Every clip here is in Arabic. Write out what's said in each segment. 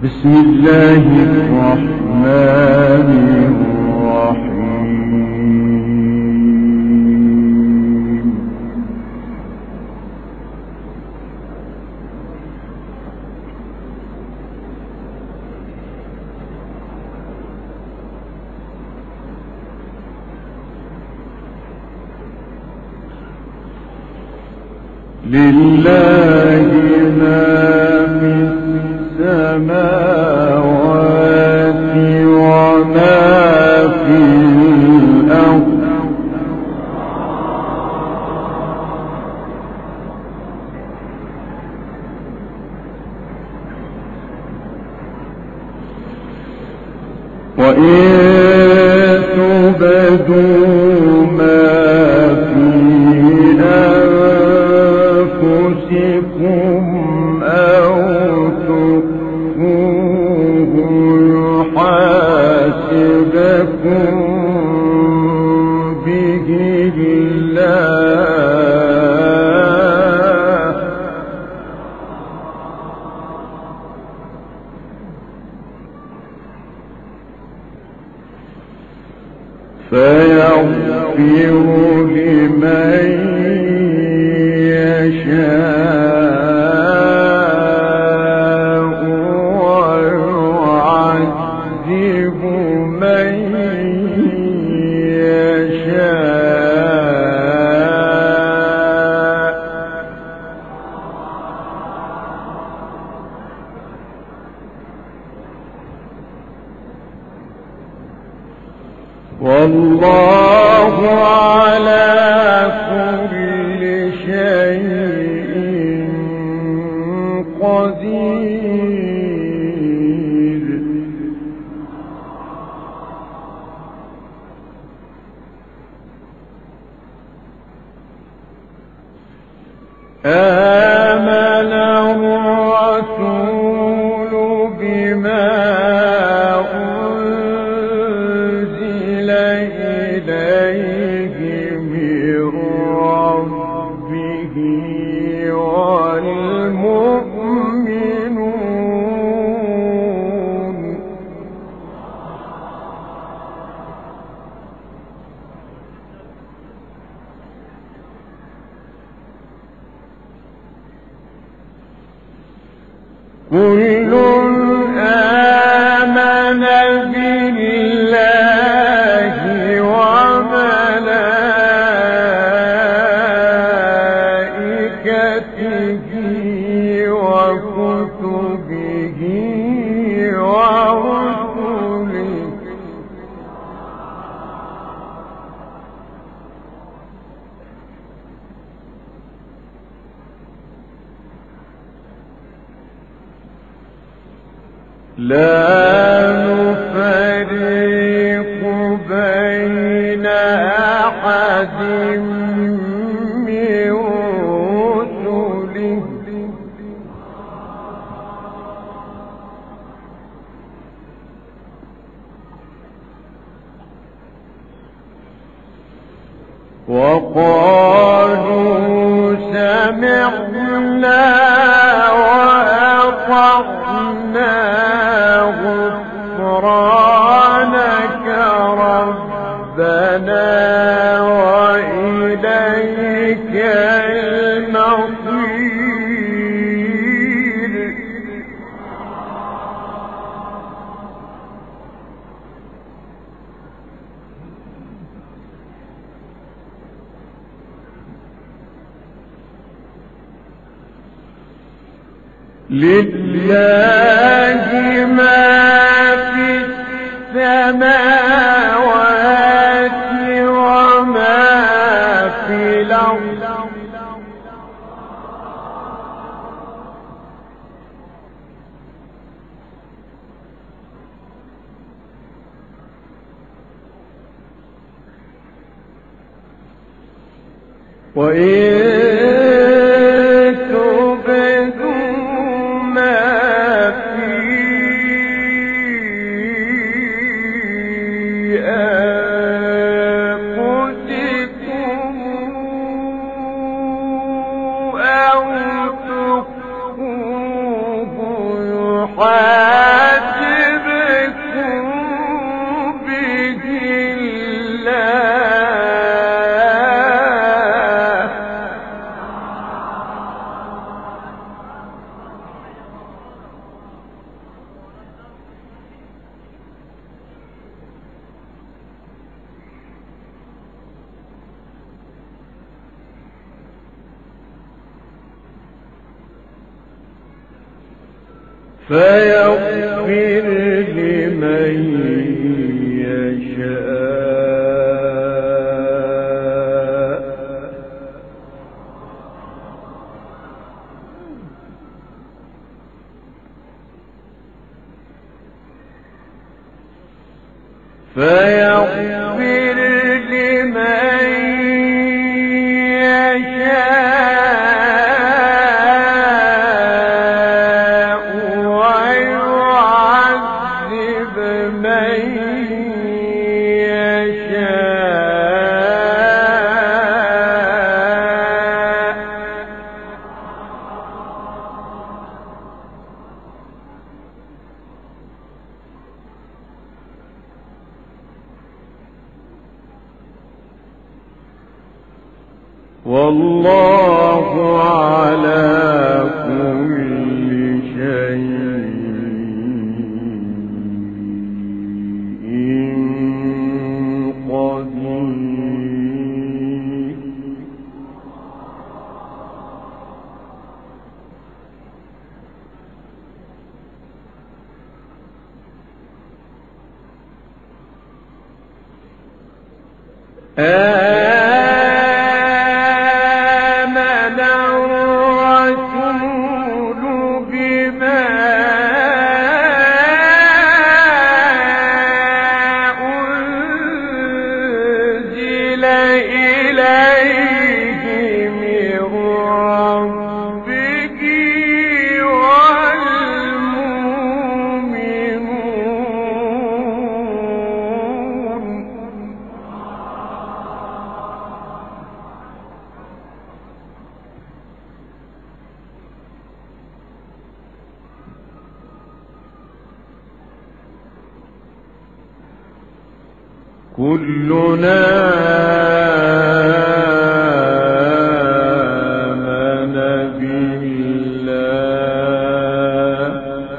بسم الله الرحمن الرحيم. لله ما في السماوات وما في الأرض وإن تبدوا ما في أنفسكم أو تخفوه يحاسبكم به الله فيغفر لمن يشاء ويعذب من يشاء والله على كل شيء قدير. آمن الرسول بما أنزل إليه من ربه والمؤمنون كل آمن بالله وملائكته وكتبه ورسله لا نفرق بين أحد من رسله وقالوا سمعنا وأطعنا غفرانك ربنا وإليك المصير. لله ما في السماوات وما في الأرض وإن أو تخفوه فيغفر لمن يشاء ويعذب من والله على كل شيء قدير. كلنا آمن بالله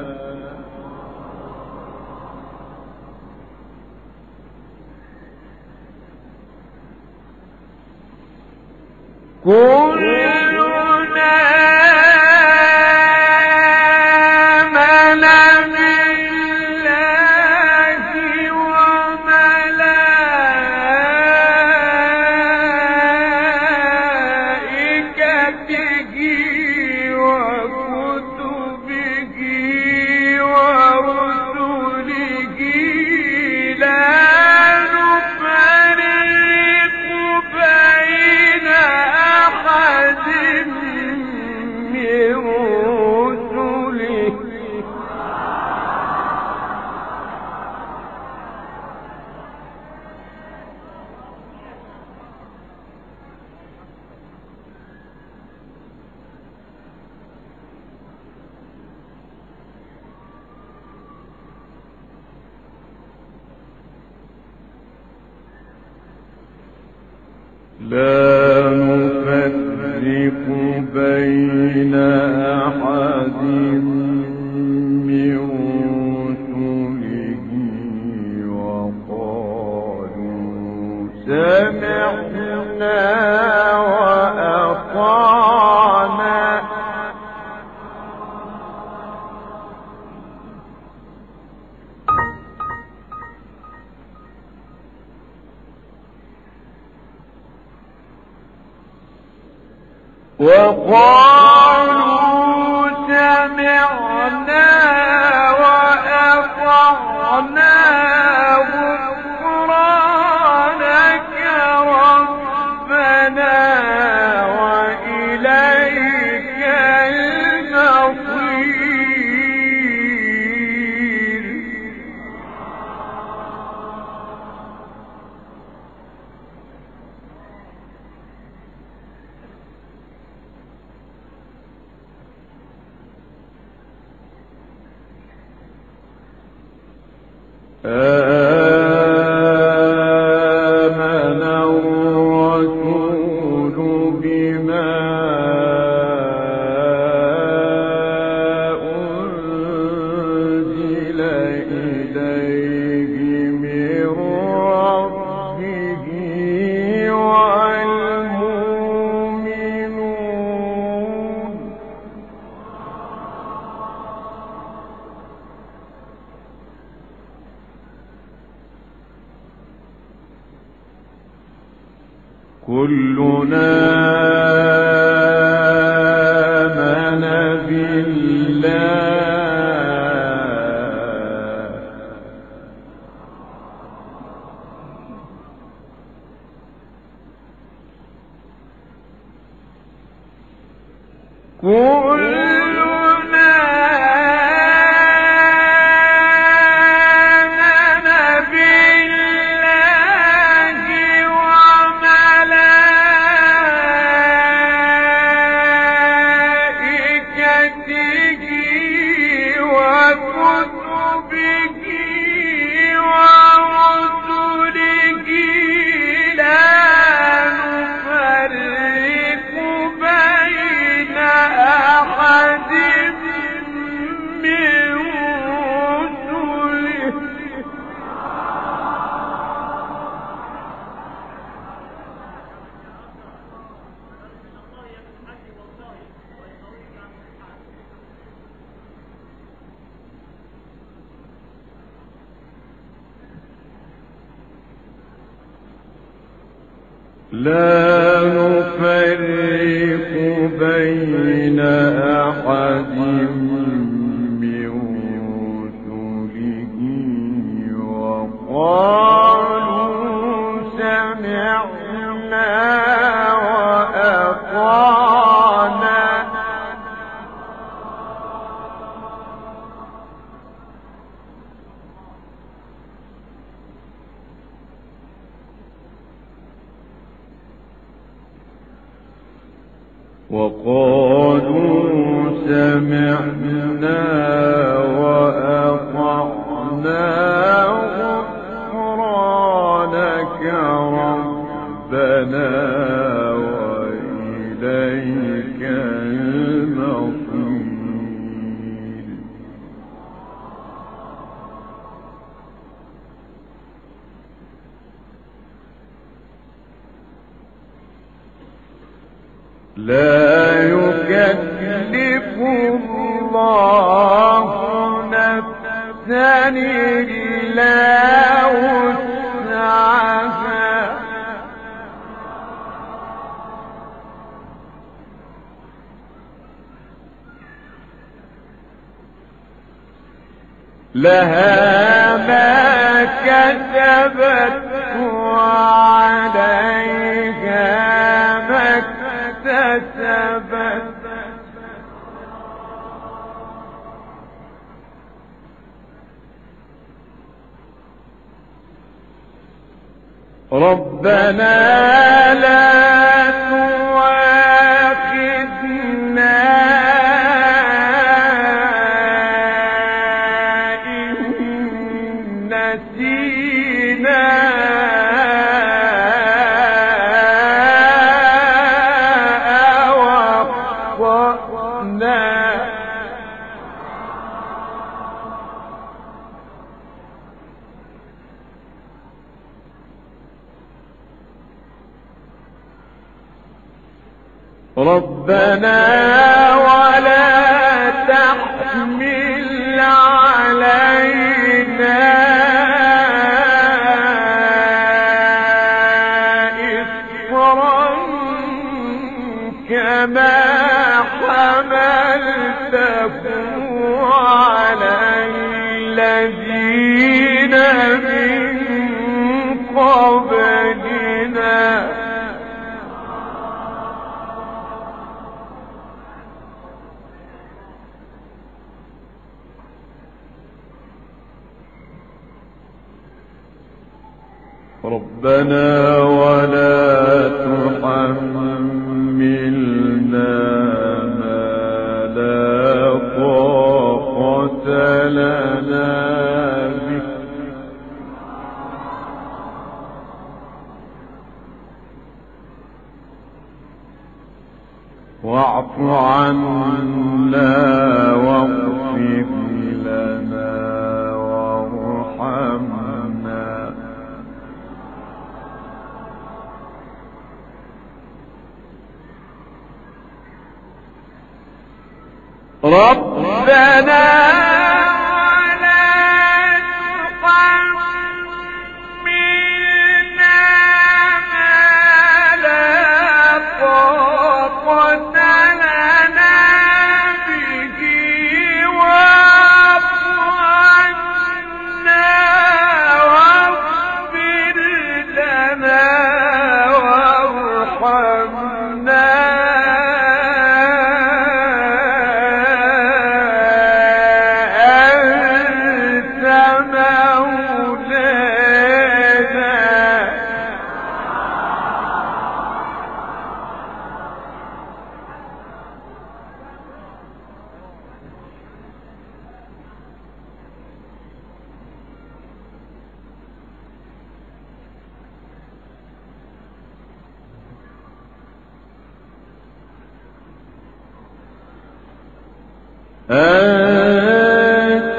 لا نفرق بين أحد من رسله وقالوا سمعنا وأطعنا غفرانك ربنا وإليك المصير. آمن الرسول بما أنزل إليه من ربه والمؤمنون كلنا آمن بالله لا نفرق بين أحد من رسله وقالوا سمعنا وأطعنا غفرانك ربنا وإليك المصير. لا يكلف الله نفسا إلا وسعها لها ما كسبت وعليها ما اكتسبت ربنا لا تؤاخذنا إن نسينا أو أخطأنا ربنا ولا تحمل علينا إصرا كما حملته على الذين من قبلنا ربنا ولا تحملنا ما لا طاقة لنا به واعف عنا واغفر لنا وارحمنا ربنا ولا تحملنا ما لا أنت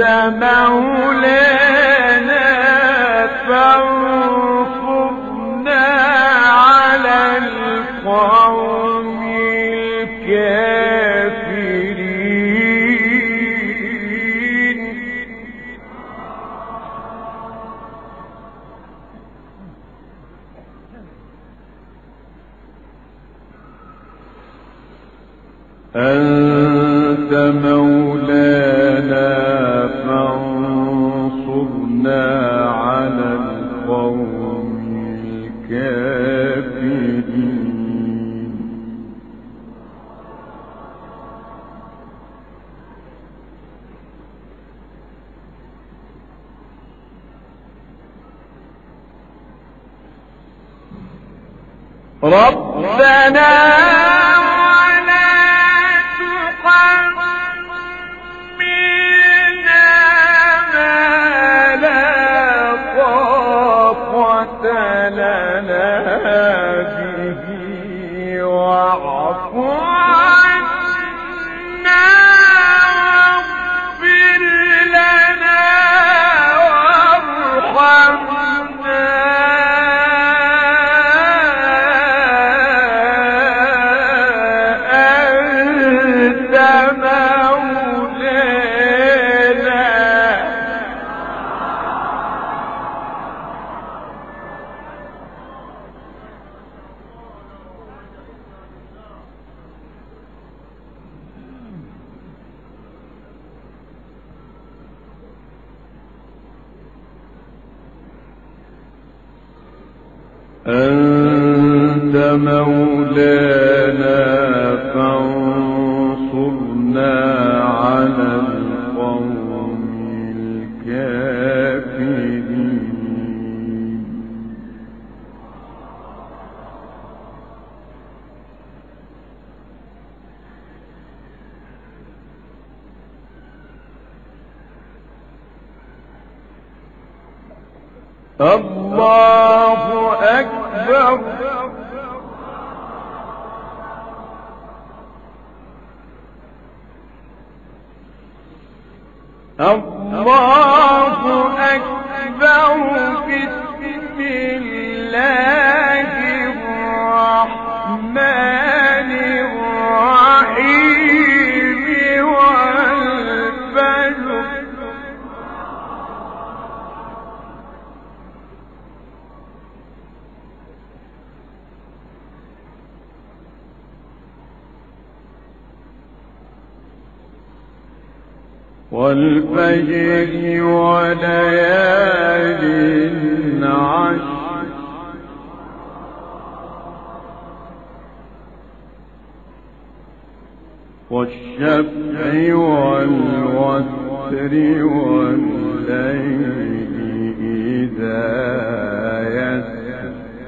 مولانا فانصرنا على القوم الكافرين. أنت مولانا فانصرنا على القوم الكافرين. ربنا أنت مولانا فانصرنا على القوم الكافرين. الله أكبر. الله أكبر. بسم الله الرحمن الرحيم والفجر. والفجر وليال عشر. والشفع والوتر والليل إذا يسر.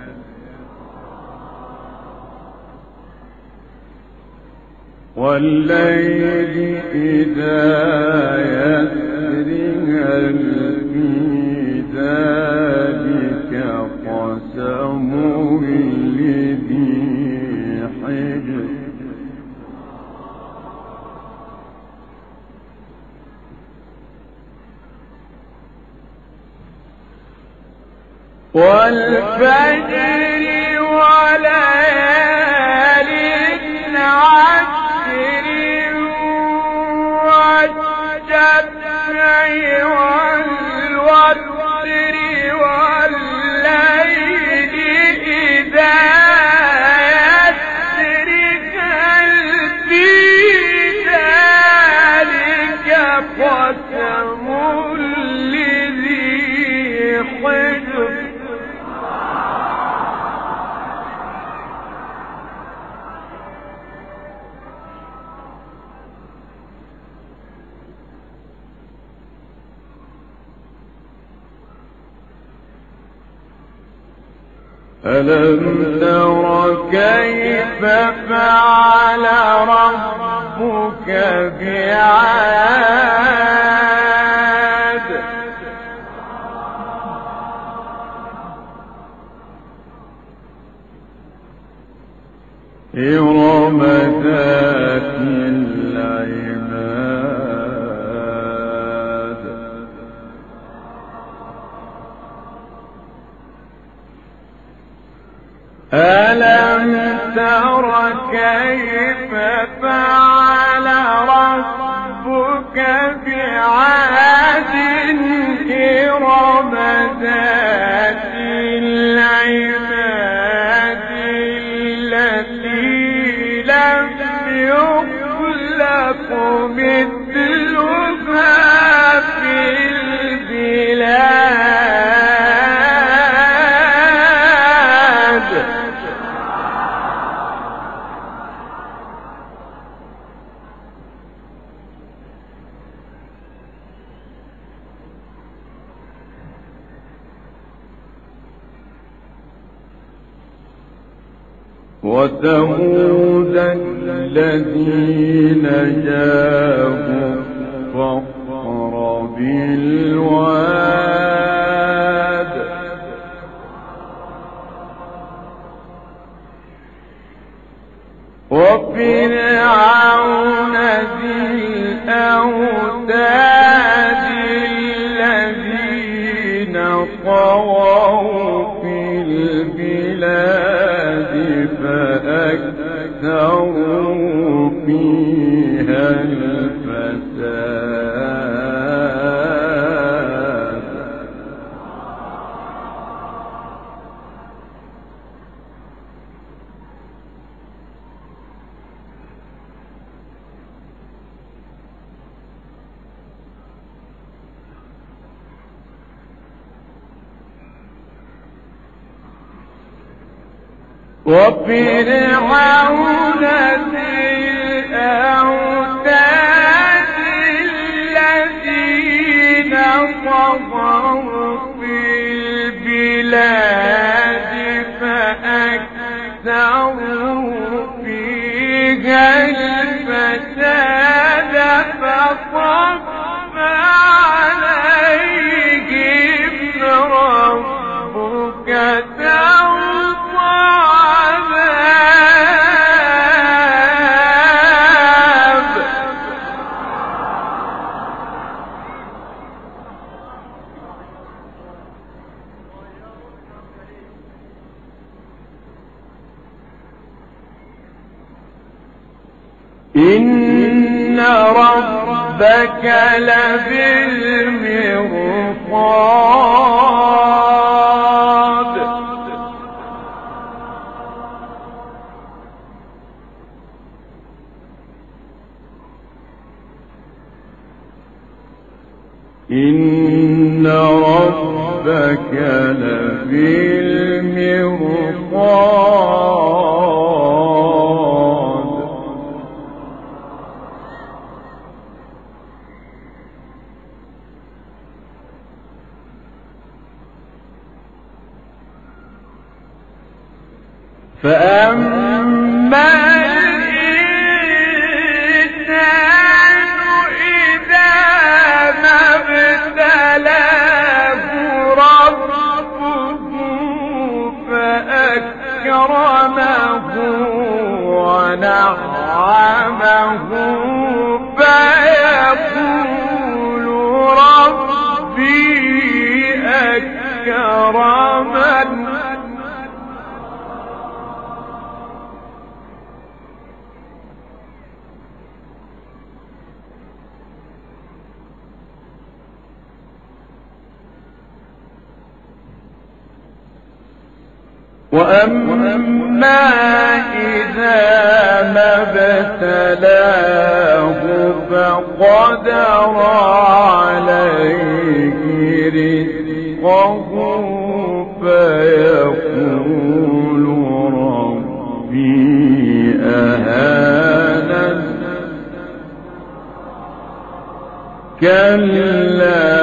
والليل إذا يسر هل في ذلك قسم لذي حجر. والفجر وليال عشر والشفع والوتر والليل إذا يسر هل في ذلك قسم لذي حجر. ألم تر كيف فعل ربك بعاد. إرم ذات العماد. ألم تر كيف فعل ربك بعاد إرم ذات العماد التي لم يخلق مثلها في البلاد وثمود الذين جابوا الصخر بالواد وفرعون ذي الأوتاد الذين طغوا في البلاد فأكثروا فيها الفساد وفرعون ذي الأوتاد الذين طغوا في البلاد فأكثروا فيها الفساد فصب عليهم ربك إن ربك لبالمرصاد إن ربك لبالمرصاد فأما الإنسان إذا ما ابتلاه ربه فأكرمه ونعمه فيقول ربي أكرمن وأما إذا ما ابتلاه فقدر عليه رزقه فيقول ربي أهانن كلا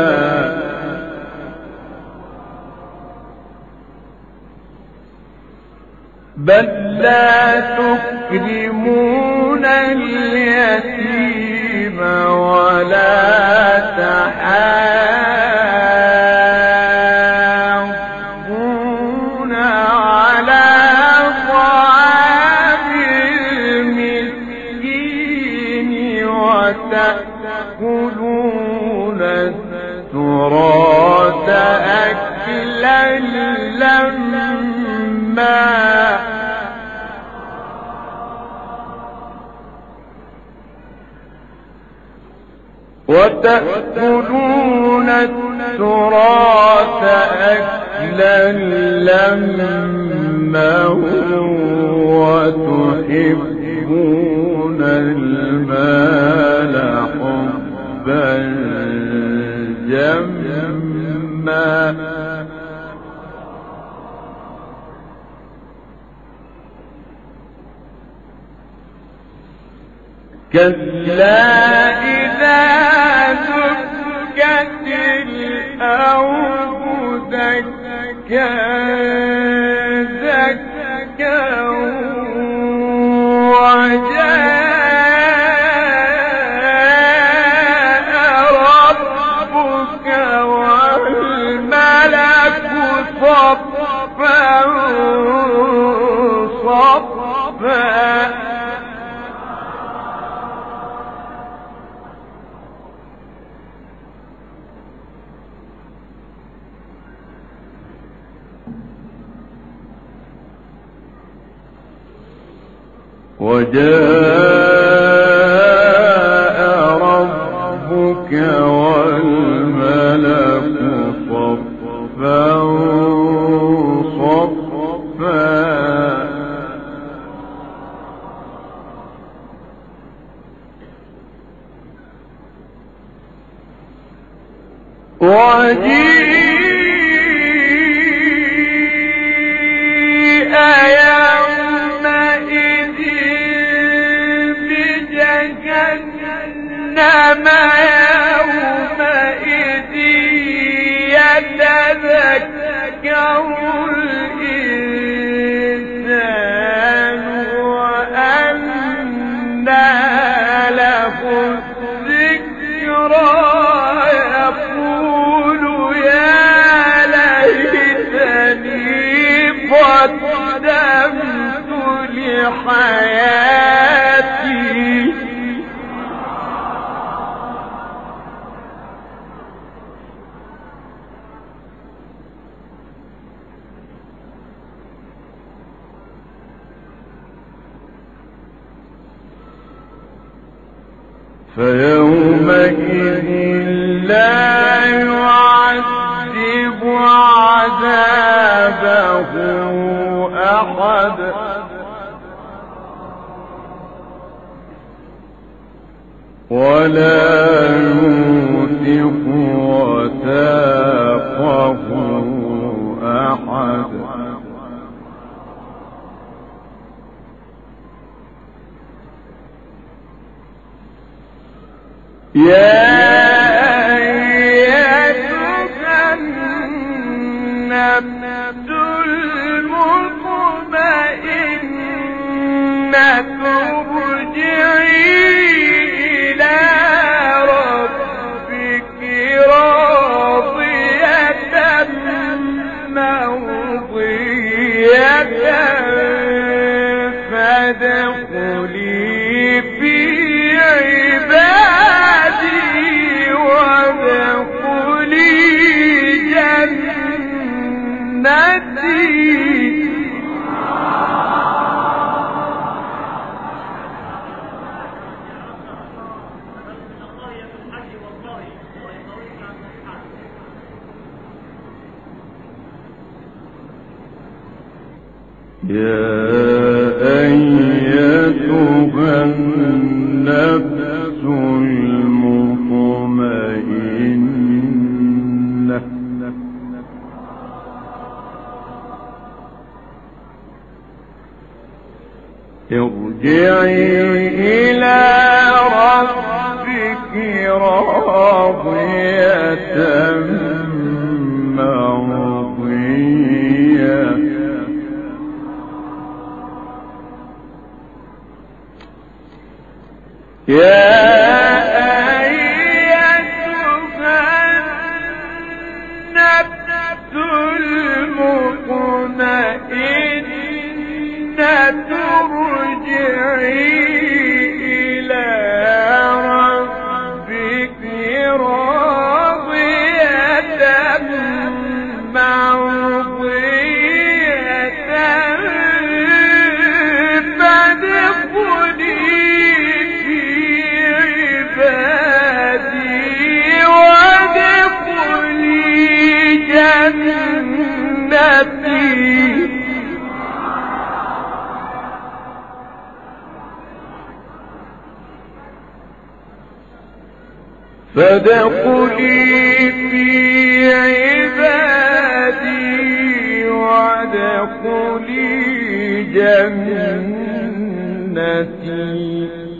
بل لا تكرمون اليتيم ولا تحاضون على طعام المسكين وتأكلون التراث أكلا لما وتأكلون التراث أكلا لما وتحبون المال حبا جما كلا إذا دكت الأرض دكا دكا وجاء ربك والملك صفا صفا وجاء ربك والملك صفا صفا وجيء يومئذ بجهنم يومئذ يتذكر الإنسان وأنى له الذكرى يقول يا ليتني قدمت لحياتي فيومئذ لا يعذب عذابه أحد ولا يوثق وثاقه أحد يا أيتها النفس المطمئنة ارجعي إلى ربك راضية مرضية فادخلي في عبادي وادخلي جنتي يا أيتها النفس المطمئنة ارجعي إلى ربك راضية مرضية يا أيتها النفس المطمئنة ارجعي إلى ربك راضية مرضية فادخلي في فادخلي في عبادي وادخلي جنتي